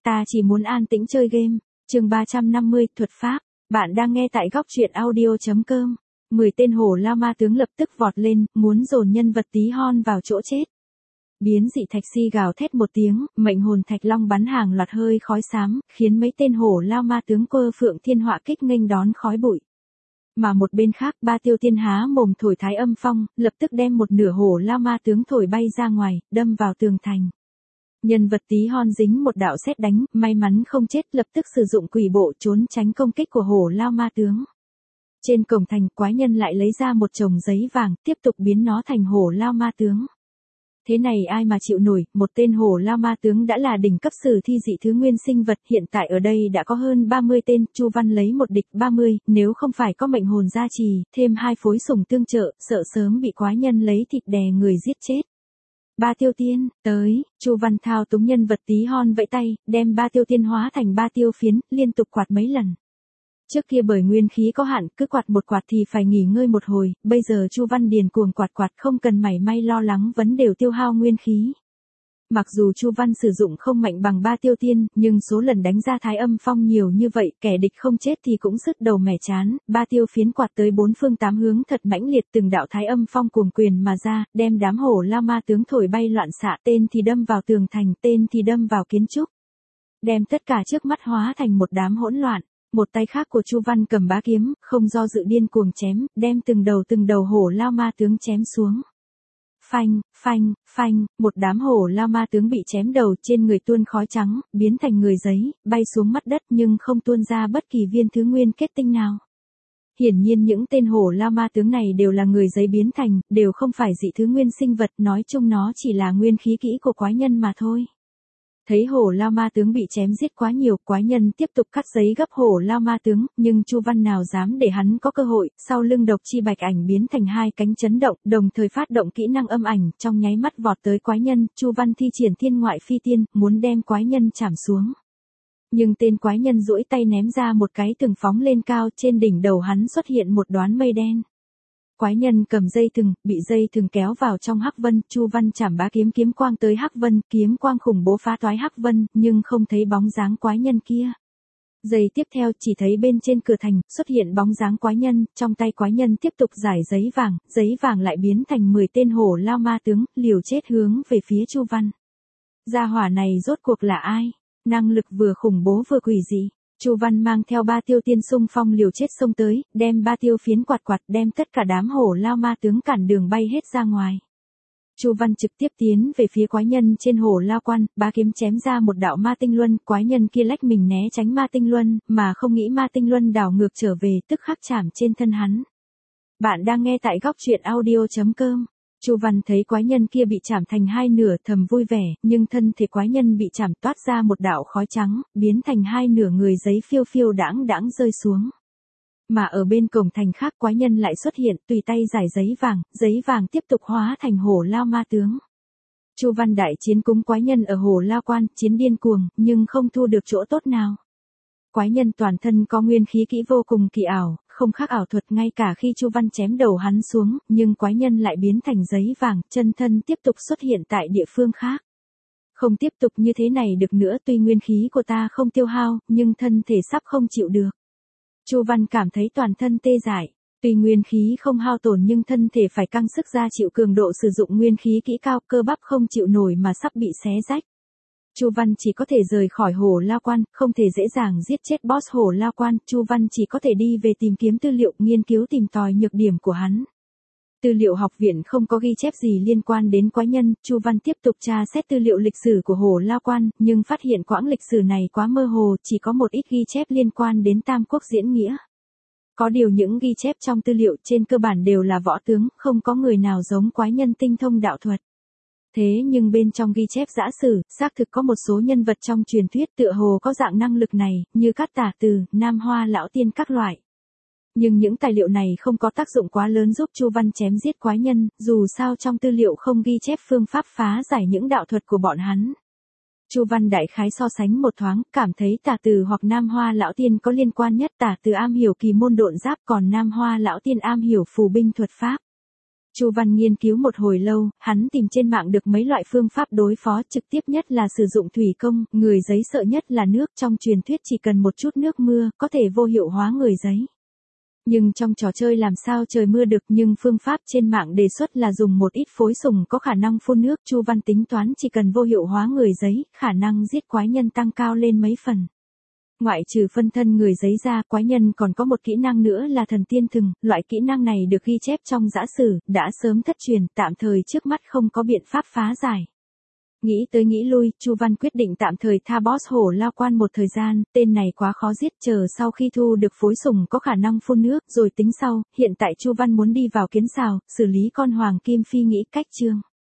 Ta chỉ muốn an tĩnh chơi game. Chương 350, thuật pháp. Bạn đang nghe tại góc truyện audio.com. 10 tên hổ lao ma tướng lập tức vọt lên, muốn dồn nhân vật tí hon vào chỗ chết. Biến dị thạch si gào thét một tiếng, mệnh hồn thạch long bắn hàng loạt hơi khói xám, khiến mấy tên hổ lao ma tướng Cơ Phượng Thiên Họa kích nghênh đón khói bụi. Mà một bên khác, Ba Tiêu Tiên há mồm thổi thái âm phong, lập tức đem một nửa hổ lao ma tướng thổi bay ra ngoài, đâm vào tường thành. Nhân vật tí hon dính một đạo sét đánh, may mắn không chết, lập tức sử dụng quỷ bộ trốn tránh công kích của hổ lao ma tướng. Trên cổng thành, quái nhân lại lấy ra một chồng giấy vàng, tiếp tục biến nó thành hổ lao ma tướng. Thế này ai mà chịu nổi, một tên hổ lao ma tướng đã là đỉnh cấp sử thi dị thứ nguyên sinh vật, hiện tại ở đây đã có hơn 30 tên, Chu Văn lấy một địch 30, nếu không phải có mệnh hồn gia trì, thêm 2 phối sủng tương trợ, sợ sớm bị quái nhân lấy thịt đè người giết chết. Ba Tiêu Tiên, tới, Chu Văn thao túng nhân vật tí hon vẫy tay, đem Ba Tiêu Tiên hóa thành 3 tiêu phiến, liên tục quạt mấy lần. Trước kia bởi nguyên khí có hạn, cứ quạt một quạt thì phải nghỉ ngơi một hồi, bây giờ Chu Văn điền cuồng quạt không cần mảy may lo lắng vấn đều tiêu hao nguyên khí. Mặc dù Chu Văn sử dụng không mạnh bằng Ba Tiêu Tiên, nhưng số lần đánh ra thái âm phong nhiều như vậy, kẻ địch không chết thì cũng sứt đầu mẻ chán, 3 tiêu phiến quạt tới 4 phương 8 hướng thật mãnh liệt, từng đạo thái âm phong cuồng quyền mà ra, đem đám hổ lao ma tướng thổi bay loạn xạ, tên thì đâm vào tường thành, tên thì đâm vào kiến trúc. Đem tất cả trước mắt hóa thành một đám hỗn loạn. Một tay khác của Chu Văn cầm bá kiếm, không do dự điên cuồng chém, đem từng đầu hổ lao ma tướng chém xuống. Phanh, phanh, phanh, một đám hổ lao ma tướng bị chém đầu, trên người tuôn khói trắng, biến thành người giấy, bay xuống mặt đất nhưng không tuôn ra bất kỳ viên thứ nguyên kết tinh nào. Hiển nhiên những tên hổ lao ma tướng này đều là người giấy biến thành, đều không phải dị thứ nguyên sinh vật, nói chung nó chỉ là nguyên khí kỹ của quái nhân mà thôi. Thấy hổ lao ma tướng bị chém giết quá nhiều, quái nhân tiếp tục cắt giấy gấp hổ lao ma tướng, nhưng Chu Văn nào dám để hắn có cơ hội, sau lưng độc chi bạch ảnh biến thành 2 cánh chấn động, đồng thời phát động kỹ năng âm ảnh, trong nháy mắt vọt tới quái nhân, Chu Văn thi triển thiên ngoại phi tiên, muốn đem quái nhân chảm xuống. Nhưng tên quái nhân duỗi tay ném ra một cái từng phóng lên cao, trên đỉnh đầu hắn xuất hiện một đoán mây đen. Quái nhân cầm dây thừng, bị dây thừng kéo vào trong hắc vân, Chu Văn chảm bá kiếm, kiếm quang tới hắc vân, kiếm quang khủng bố phá toái hắc vân, nhưng không thấy bóng dáng quái nhân kia. Giây tiếp theo chỉ thấy bên trên cửa thành xuất hiện bóng dáng quái nhân, trong tay quái nhân tiếp tục giải giấy vàng lại biến thành 10 tên hổ lao ma tướng, liều chết hướng về phía Chu Văn. Gia hỏa này rốt cuộc là ai? Năng lực vừa khủng bố vừa quỷ dị. Chu Văn mang theo 3 tiêu tiên xung phong liều chết xông tới, đem 3 tiêu phiến quạt, đem tất cả đám hổ lao ma tướng cản đường bay hết ra ngoài. Chu Văn trực tiếp tiến về phía quái nhân trên hổ lao quan, bá kiếm chém ra một đạo ma tinh luân, quái nhân kia lách mình né tránh ma tinh luân, mà không nghĩ ma tinh luân đảo ngược trở về, tức khắc chạm trên thân hắn. Bạn đang nghe tại góc truyện audio.com. Chu Văn thấy quái nhân kia bị chạm thành 2 nửa, thầm vui vẻ, nhưng thân thể quái nhân bị chạm toát ra một đạo khói trắng, biến thành 2 nửa, người giấy phiêu phiêu đãng rơi xuống. Mà ở bên cổng thành khác, quái nhân lại xuất hiện, tùy tay giải giấy vàng tiếp tục hóa thành hổ lao ma tướng. Chu Văn đại chiến cúng quái nhân ở hổ lao quan, chiến điên cuồng, nhưng không thu được chỗ tốt nào. Quái nhân toàn thân có nguyên khí kỹ vô cùng kỳ ảo, không khác ảo thuật, ngay cả khi Chu Văn chém đầu hắn xuống, nhưng quái nhân lại biến thành giấy vàng, chân thân tiếp tục xuất hiện tại địa phương khác. Không tiếp tục như thế này được nữa, tuy nguyên khí của ta không tiêu hao, nhưng thân thể sắp không chịu được. Chu Văn cảm thấy toàn thân tê dại, tuy nguyên khí không hao tổn nhưng thân thể phải căng sức ra chịu cường độ sử dụng nguyên khí kỹ cao, cơ bắp không chịu nổi mà sắp bị xé rách. Chu Văn chỉ có thể rời khỏi hổ lao quan, không thể dễ dàng giết chết boss hổ lao quan, Chu Văn chỉ có thể đi về tìm kiếm tư liệu, nghiên cứu tìm tòi nhược điểm của hắn. Tư liệu học viện không có ghi chép gì liên quan đến quái nhân, Chu Văn tiếp tục tra xét tư liệu lịch sử của hổ lao quan, nhưng phát hiện quãng lịch sử này quá mơ hồ, chỉ có một ít ghi chép liên quan đến Tam Quốc diễn nghĩa. Có điều những ghi chép trong tư liệu trên cơ bản đều là võ tướng, không có người nào giống quái nhân tinh thông đạo thuật. Thế nhưng bên trong ghi chép giã sử, xác thực có một số nhân vật trong truyền thuyết tựa hồ có dạng năng lực này, như Cát Tả Từ, Nam Hoa Lão Tiên các loại. Nhưng những tài liệu này không có tác dụng quá lớn giúp Chu Văn chém giết quái nhân, dù sao trong tư liệu không ghi chép phương pháp phá giải những đạo thuật của bọn hắn. Chu Văn đại khái so sánh một thoáng, cảm thấy Tả Từ hoặc Nam Hoa Lão Tiên có liên quan nhất, Tả Từ am hiểu kỳ môn độn giáp, còn Nam Hoa Lão Tiên am hiểu phù binh thuật pháp. Chu Văn nghiên cứu một hồi lâu, hắn tìm trên mạng được mấy loại phương pháp đối phó, trực tiếp nhất là sử dụng thủy công, người giấy sợ nhất là nước, trong truyền thuyết chỉ cần một chút nước mưa, có thể vô hiệu hóa người giấy. Nhưng trong trò chơi làm sao trời mưa được, nhưng phương pháp trên mạng đề xuất là dùng một ít phối sùng có khả năng phun nước. Chu Văn tính toán chỉ cần vô hiệu hóa người giấy, khả năng giết quái nhân tăng cao lên mấy phần. Ngoại trừ phân thân người giấy ra, quái nhân còn có một kỹ năng nữa là thần tiên thừng, loại kỹ năng này được ghi chép trong giã sử, đã sớm thất truyền, tạm thời trước mắt không có biện pháp phá giải. Nghĩ tới nghĩ lui, Chu Văn quyết định tạm thời tha boss hổ lao quan một thời gian, tên này quá khó giết, chờ sau khi thu được phối sùng có khả năng phun nước, rồi tính sau. Hiện tại Chu Văn muốn đi vào kiến xào, xử lý con hoàng kim phi nghĩ cách chương.